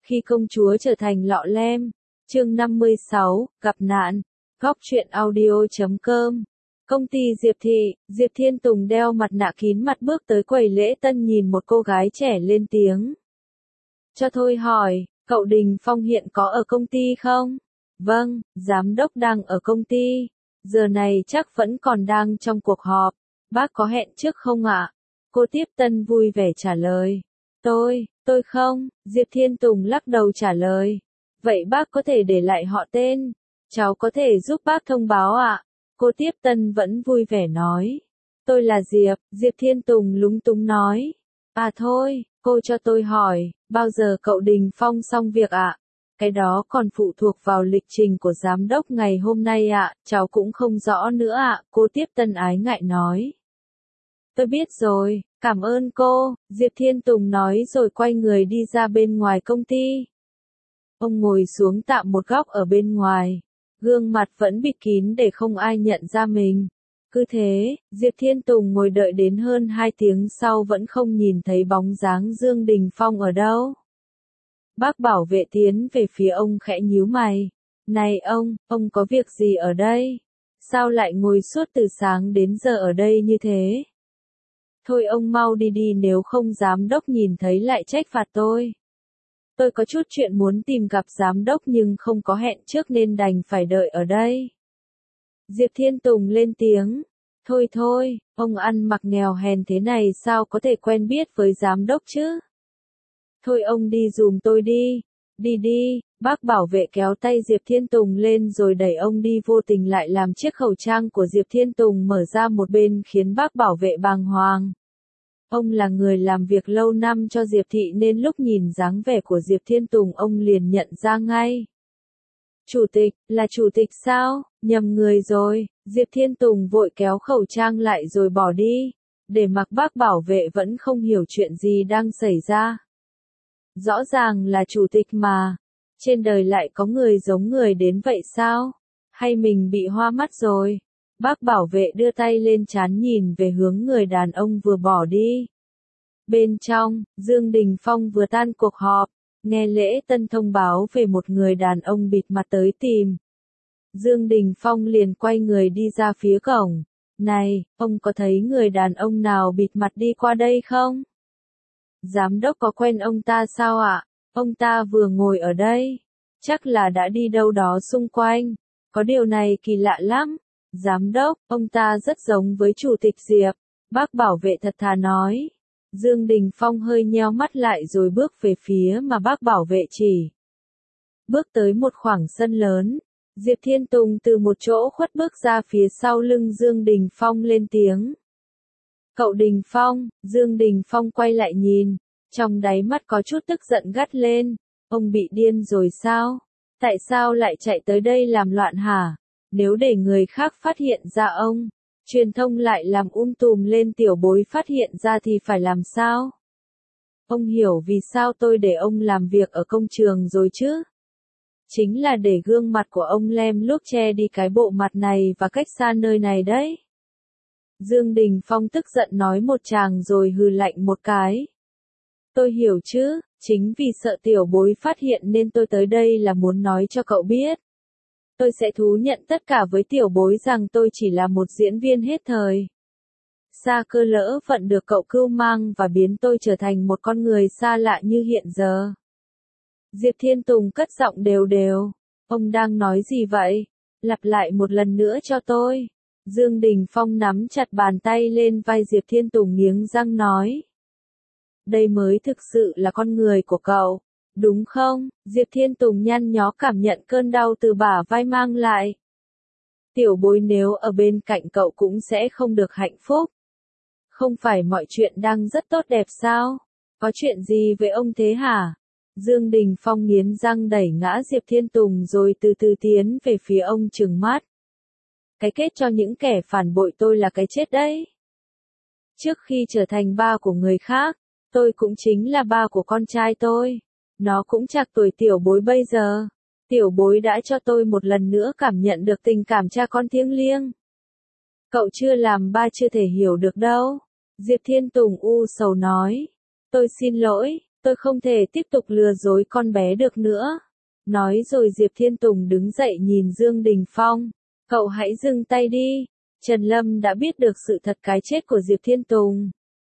Khi công chúa trở thành lọ lem. Chương 56, gặp nạn. Góc truyện audio.com. Công ty Diệp Thị, Diệp Thiên Tùng đeo mặt nạ kín mặt bước tới quầy lễ tân nhìn một cô gái trẻ lên tiếng. Cho tôi hỏi, cậu Đình Phong hiện có ở công ty không? Vâng, giám đốc đang ở công ty. Giờ này chắc vẫn còn đang trong cuộc họp. Bác có hẹn trước không ạ? Cô tiếp tân vui vẻ trả lời. Tôi không, Diệp Thiên Tùng lắc đầu trả lời. Vậy bác có thể để lại họ tên. Cháu có thể giúp bác thông báo ạ. Cô tiếp tân vẫn vui vẻ nói. Tôi là Diệp, Diệp Thiên Tùng lúng túng nói. À thôi, cô cho tôi hỏi, bao giờ cậu Đình Phong xong việc ạ? Cái đó còn phụ thuộc vào lịch trình của giám đốc ngày hôm nay ạ, cháu cũng không rõ nữa ạ, cô tiếp tân ái ngại nói. Tôi biết rồi, cảm ơn cô, Diệp Thiên Tùng nói rồi quay người đi ra bên ngoài công ty. Ông ngồi xuống tạm một góc ở bên ngoài, gương mặt vẫn bịt kín để không ai nhận ra mình. Cứ thế, Diệp Thiên Tùng ngồi đợi đến hơn 2 tiếng sau vẫn không nhìn thấy bóng dáng Dương Đình Phong ở đâu. Bác bảo vệ tiến về phía ông khẽ nhíu mày. Này ông có việc gì ở đây? Sao lại ngồi suốt từ sáng đến giờ ở đây như thế? Thôi ông mau đi đi nếu không giám đốc nhìn thấy lại trách phạt tôi. Tôi có chút chuyện muốn tìm gặp giám đốc nhưng không có hẹn trước nên đành phải đợi ở đây. Diệp Thiên Tùng lên tiếng. Thôi, ông ăn mặc nghèo hèn thế này sao có thể quen biết với giám đốc chứ? Thôi ông đi giùm tôi đi. Đi, bác bảo vệ kéo tay Diệp Thiên Tùng lên rồi đẩy ông đi vô tình lại làm chiếc khẩu trang của Diệp Thiên Tùng mở ra một bên khiến bác bảo vệ bàng hoàng. Ông là người làm việc lâu năm cho Diệp Thị nên lúc nhìn dáng vẻ của Diệp Thiên Tùng ông liền nhận ra ngay. Chủ tịch, là chủ tịch sao? Nhầm người rồi, Diệp Thiên Tùng vội kéo khẩu trang lại rồi bỏ đi, để mặc bác bảo vệ vẫn không hiểu chuyện gì đang xảy ra. Rõ ràng là chủ tịch mà, trên đời lại có người giống người đến vậy sao? Hay mình bị hoa mắt rồi? Bác bảo vệ đưa tay lên trán nhìn về hướng người đàn ông vừa bỏ đi. Bên trong, Dương Đình Phong vừa tan cuộc họp, nghe lễ tân thông báo về một người đàn ông bịt mặt tới tìm. Dương Đình Phong liền quay người đi ra phía cổng. Này, ông có thấy người đàn ông nào bịt mặt đi qua đây không? Giám đốc có quen ông ta sao ạ? Ông ta vừa ngồi ở đây. Chắc là đã đi đâu đó xung quanh. Có điều này kỳ lạ lắm. Giám đốc, ông ta rất giống với chủ tịch Diệp. Bác bảo vệ thật thà nói. Dương Đình Phong hơi nheo mắt lại rồi bước về phía mà bác bảo vệ chỉ. Bước tới một khoảng sân lớn. Diệp Thiên Tùng từ một chỗ khuất bước ra phía sau lưng Dương Đình Phong lên tiếng. Cậu Đình Phong, Dương Đình Phong quay lại nhìn, trong đáy mắt có chút tức giận gắt lên. Ông bị điên rồi sao? Tại sao lại chạy tới đây làm loạn hả? Nếu để người khác phát hiện ra ông, truyền thông lại làm tùm lên tiểu bối phát hiện ra thì phải làm sao? Ông hiểu vì sao tôi để ông làm việc ở công trường rồi chứ? Chính là để gương mặt của ông lem luốc che đi cái bộ mặt này và cách xa nơi này đấy. Dương Đình Phong tức giận nói một tràng rồi hừ lạnh một cái. Tôi hiểu chứ, chính vì sợ tiểu bối phát hiện nên tôi tới đây là muốn nói cho cậu biết. Tôi sẽ thú nhận tất cả với tiểu bối rằng tôi chỉ là một diễn viên hết thời. Xa cơ lỡ phận được cậu cưu mang và biến tôi trở thành một con người xa lạ như hiện giờ. Diệp Thiên Tùng cất giọng đều đều. Ông đang nói gì vậy? Lặp lại một lần nữa cho tôi. Dương Đình Phong nắm chặt bàn tay lên vai Diệp Thiên Tùng nghiến răng nói. Đây mới thực sự là con người của cậu, đúng không? Diệp Thiên Tùng nhăn nhó cảm nhận cơn đau từ bả vai mang lại. Tiểu bối nếu ở bên cạnh cậu cũng sẽ không được hạnh phúc. Không phải mọi chuyện đang rất tốt đẹp sao? Có chuyện gì với ông thế hả? Dương Đình Phong nghiến răng đẩy ngã Diệp Thiên Tùng rồi từ từ tiến về phía ông trừng mắt. Cái kết cho những kẻ phản bội tôi là cái chết đấy. Trước khi trở thành ba của người khác, tôi cũng chính là ba của con trai tôi. Nó cũng trạc tuổi tiểu bối bây giờ. Tiểu bối đã cho tôi một lần nữa cảm nhận được tình cảm cha con thiêng liêng. Cậu chưa làm ba chưa thể hiểu được đâu. Diệp Thiên Tùng sầu nói. Tôi xin lỗi, Tôi không thể tiếp tục lừa dối con bé được nữa. Nói rồi Diệp Thiên Tùng đứng dậy nhìn Dương Đình Phong. Cậu hãy dừng tay đi. Trần Lâm đã biết được sự thật cái chết của Diệp Thiên Tùng.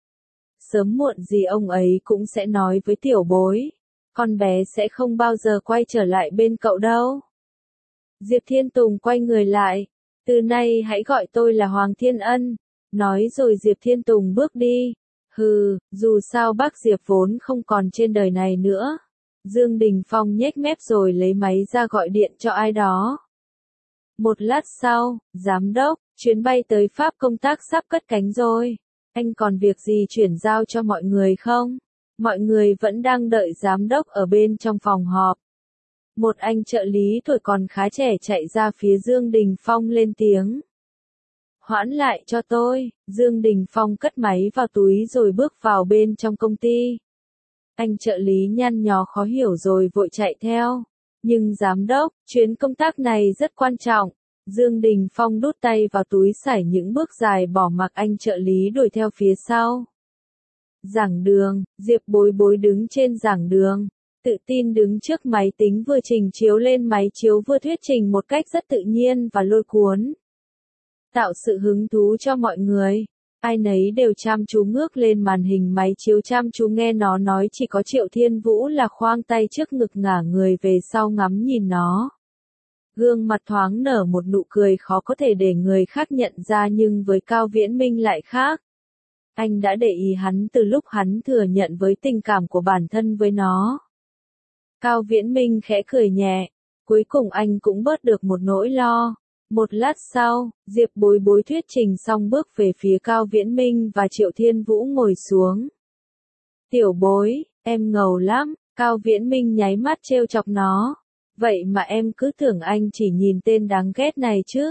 Sớm muộn gì ông ấy cũng sẽ nói với tiểu bối. Con bé sẽ không bao giờ quay trở lại bên cậu đâu. Diệp Thiên Tùng quay người lại. Từ nay hãy gọi tôi là Hoàng Thiên Ân. Nói rồi Diệp Thiên Tùng bước đi. Hừ, dù sao bác Diệp vốn không còn trên đời này nữa. Dương Đình Phong nhếch mép rồi lấy máy ra gọi điện cho ai đó. Một lát sau, giám đốc, chuyến bay tới Pháp công tác sắp cất cánh rồi. Anh còn việc gì chuyển giao cho mọi người không? Mọi người vẫn đang đợi giám đốc ở bên trong phòng họp. Một anh trợ lý tuổi còn khá trẻ chạy ra phía Dương Đình Phong lên tiếng. Hoãn lại cho tôi. Dương Đình Phong cất máy vào túi rồi bước vào bên trong công ty. Anh trợ lý nhăn nhó khó hiểu rồi vội chạy theo. Nhưng giám đốc, chuyến công tác này rất quan trọng. Dương Đình Phong đút tay vào túi sải những bước dài bỏ mặc anh trợ lý đuổi theo phía sau. Giảng đường, Diệp Bối Bối đứng trên giảng đường. Tự tin đứng trước máy tính vừa trình chiếu lên máy chiếu vừa thuyết trình một cách rất tự nhiên và lôi cuốn. Tạo sự hứng thú cho mọi người. Ai nấy đều chăm chú ngước lên màn hình máy chiếu chăm chú nghe nó nói, chỉ có Triệu Thiên Vũ là khoang tay trước ngực ngả người về sau ngắm nhìn nó. Gương mặt thoáng nở một nụ cười khó có thể để người khác nhận ra, nhưng với Cao Viễn Minh lại khác. Anh đã để ý hắn từ lúc hắn thừa nhận với tình cảm của bản thân với nó. Cao Viễn Minh khẽ cười nhẹ, cuối cùng anh cũng bớt được một nỗi lo. Một lát sau, Diệp Bối Bối thuyết trình xong bước về phía Cao Viễn Minh và Triệu Thiên Vũ ngồi xuống. Tiểu Bối, em ngầu lắm, Cao Viễn Minh nháy mắt trêu chọc nó. Vậy mà em cứ tưởng anh chỉ nhìn tên đáng ghét này chứ.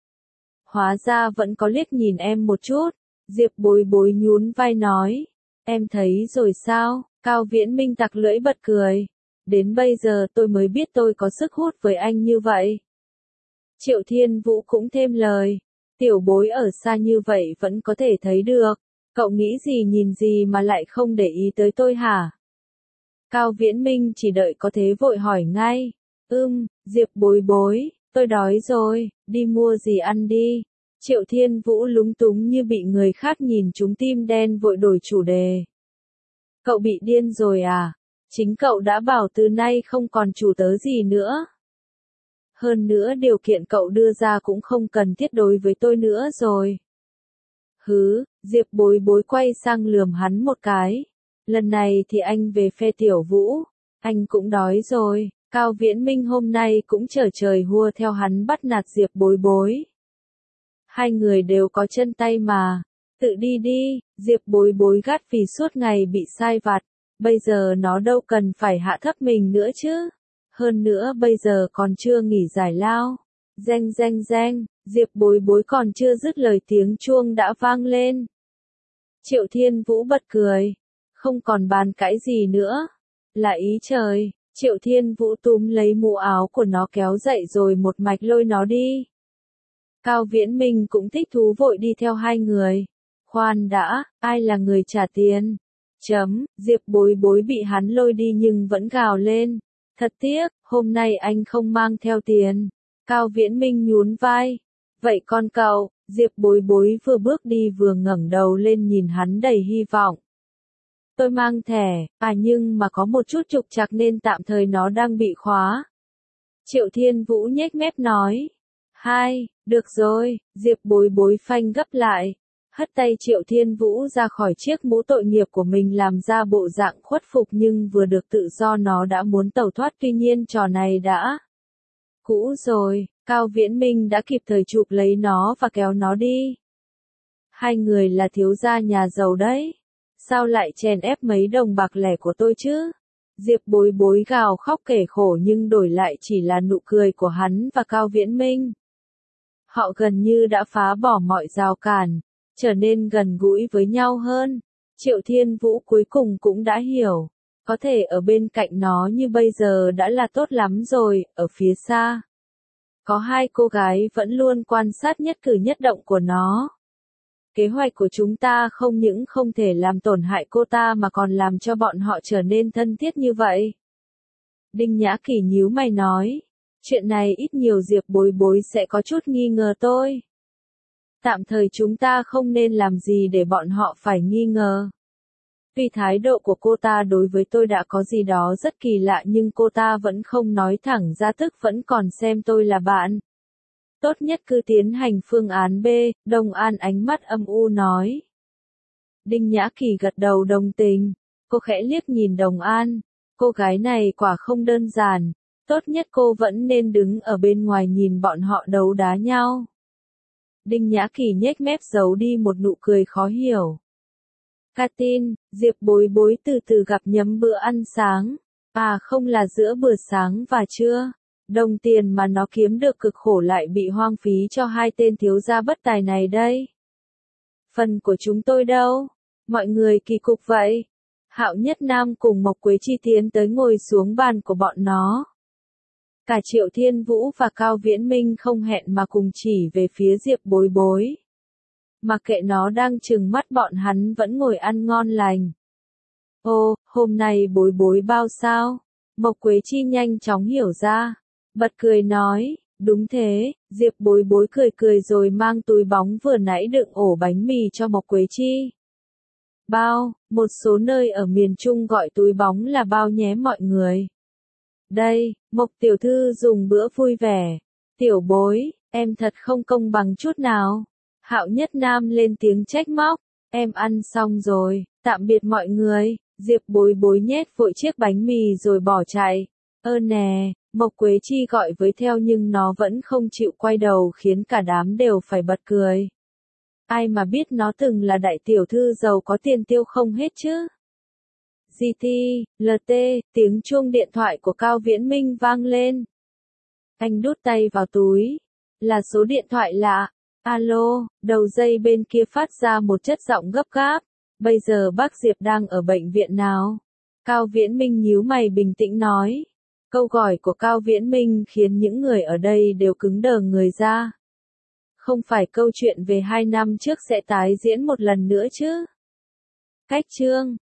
Hóa ra vẫn có liếc nhìn em một chút. Diệp Bối Bối nhún vai nói. Em thấy rồi sao? Cao Viễn Minh tặc lưỡi bật cười. Đến bây giờ tôi mới biết tôi có sức hút với anh như vậy. Triệu Thiên Vũ cũng thêm lời. Tiểu Bối ở xa như vậy vẫn có thể thấy được. Cậu nghĩ gì nhìn gì mà lại không để ý tới tôi hả? Cao Viễn Minh chỉ đợi có thế vội hỏi ngay. Diệp Bối Bối, tôi đói rồi, đi mua gì ăn đi. Triệu Thiên Vũ lúng túng như bị người khác nhìn trúng tim đen vội đổi chủ đề. Cậu bị điên rồi à? Chính cậu đã bảo từ nay không còn chủ tớ gì nữa. Hơn nữa điều kiện cậu đưa ra cũng không cần thiết đối với tôi nữa rồi. Hứ, Diệp Bối Bối quay sang lườm hắn một cái. Lần này thì anh về phe Tiểu Vũ. Anh cũng đói rồi. Cao Viễn Minh hôm nay cũng trở trời hua theo hắn bắt nạt Diệp Bối Bối. Hai người đều có chân tay mà. Tự đi đi, Diệp Bối Bối gắt vì suốt ngày bị sai vặt. Bây giờ nó đâu cần phải hạ thấp mình nữa chứ. Hơn nữa bây giờ còn chưa nghỉ giải lao. Reng reng reng, Diệp Bối Bối còn chưa dứt lời tiếng chuông đã vang lên. Triệu Thiên Vũ bật cười. Không còn bàn cãi gì nữa. Là ý trời. Triệu Thiên Vũ túm lấy mũ áo của nó kéo dậy rồi một mạch lôi nó đi. Cao Viễn Minh cũng thích thú vội đi theo hai người. Khoan đã, ai là người trả tiền? Diệp Bối Bối bị hắn lôi đi nhưng vẫn gào lên. Thật tiếc, hôm nay anh không mang theo tiền. Cao Viễn Minh nhún vai. Vậy con cậu, Diệp Bối Bối vừa bước đi vừa ngẩng đầu lên nhìn hắn đầy hy vọng. Tôi mang thẻ, nhưng mà có một chút trục trặc nên tạm thời nó đang bị khóa. Triệu Thiên Vũ nhếch mép nói. Được rồi, Diệp Bối Bối phanh gấp lại. Hất tay Triệu Thiên Vũ ra khỏi chiếc mũ tội nghiệp của mình làm ra bộ dạng khuất phục, nhưng vừa được tự do nó đã muốn tẩu thoát, tuy nhiên trò này đã cũ rồi. Cao Viễn Minh đã kịp thời chụp lấy nó và kéo nó đi. Hai người là thiếu gia nhà giàu đấy. Sao lại chèn ép mấy đồng bạc lẻ của tôi chứ? Diệp Bối Bối gào khóc kể khổ nhưng đổi lại chỉ là nụ cười của hắn và Cao Viễn Minh. Họ gần như đã phá bỏ mọi rào cản, trở nên gần gũi với nhau hơn. Triệu Thiên Vũ cuối cùng cũng đã hiểu. Có thể ở bên cạnh nó như bây giờ đã là tốt lắm rồi. Ở phía xa, có hai cô gái vẫn luôn quan sát nhất cử nhất động của nó. Kế hoạch của chúng ta không những không thể làm tổn hại cô ta mà còn làm cho bọn họ trở nên thân thiết như vậy. Đinh Nhã Kỳ nhíu mày nói. Chuyện này ít nhiều Diệp Bối Bối sẽ có chút nghi ngờ tôi. Tạm thời chúng ta không nên làm gì để bọn họ phải nghi ngờ. Tuy thái độ của cô ta đối với tôi đã có gì đó rất kỳ lạ nhưng cô ta vẫn không nói thẳng ra, tức vẫn còn xem tôi là bạn. Tốt nhất cứ tiến hành phương án B, Đồng An ánh mắt âm u nói. Đinh Nhã Kỳ gật đầu đồng tình. Cô khẽ liếc nhìn Đồng An. Cô gái này quả không đơn giản. Tốt nhất cô vẫn nên đứng ở bên ngoài nhìn bọn họ đấu đá nhau. Đinh Nhã Kỳ nhếch mép giấu đi một nụ cười khó hiểu. Catin, Diệp Bối Bối từ từ gặp nhấm bữa ăn sáng. À không, là giữa bữa sáng và trưa. Đồng tiền mà nó kiếm được cực khổ lại bị hoang phí cho hai tên thiếu gia bất tài này đây. Phần của chúng tôi đâu? Mọi người kỳ cục vậy. Hạo Nhất Nam cùng Mộc Quế Chi tiến tới ngồi xuống bàn của bọn nó. Cả Triệu Thiên Vũ và Cao Viễn Minh không hẹn mà cùng chỉ về phía Diệp Bối Bối. Mặc kệ nó đang trừng mắt, bọn hắn vẫn ngồi ăn ngon lành. Ô, hôm nay Bối Bối bao sao? Mộc Quế Chi nhanh chóng hiểu ra. Bật cười nói, đúng thế. Diệp Bối Bối cười cười rồi mang túi bóng vừa nãy đựng ổ bánh mì cho Mộc Quế Chi. Bao, một số nơi ở miền Trung gọi túi bóng là bao nhé mọi người. Đây, Mộc tiểu thư dùng bữa vui vẻ. Tiểu Bối, em thật không công bằng chút nào. Hạo Nhất Nam lên tiếng trách móc. Em ăn xong rồi, tạm biệt mọi người. Diệp Bối Bối nhét vội chiếc bánh mì rồi bỏ chạy. Nè, Mộc Quế Chi gọi với theo nhưng nó vẫn không chịu quay đầu khiến cả đám đều phải bật cười. Ai mà biết nó từng là đại tiểu thư giàu có tiền tiêu không hết chứ. GT, LT, tiếng chuông điện thoại của Cao Viễn Minh vang lên. Anh đút tay vào túi. Là số điện thoại lạ. Alo, đầu dây bên kia phát ra một chất giọng gấp gáp. Bây giờ bác Diệp đang ở bệnh viện nào? Cao Viễn Minh nhíu mày bình tĩnh nói. Câu gọi của Cao Viễn Minh khiến những người ở đây đều cứng đờ người ra. Không phải câu chuyện về 2 năm trước sẽ tái diễn một lần nữa chứ? Cách chương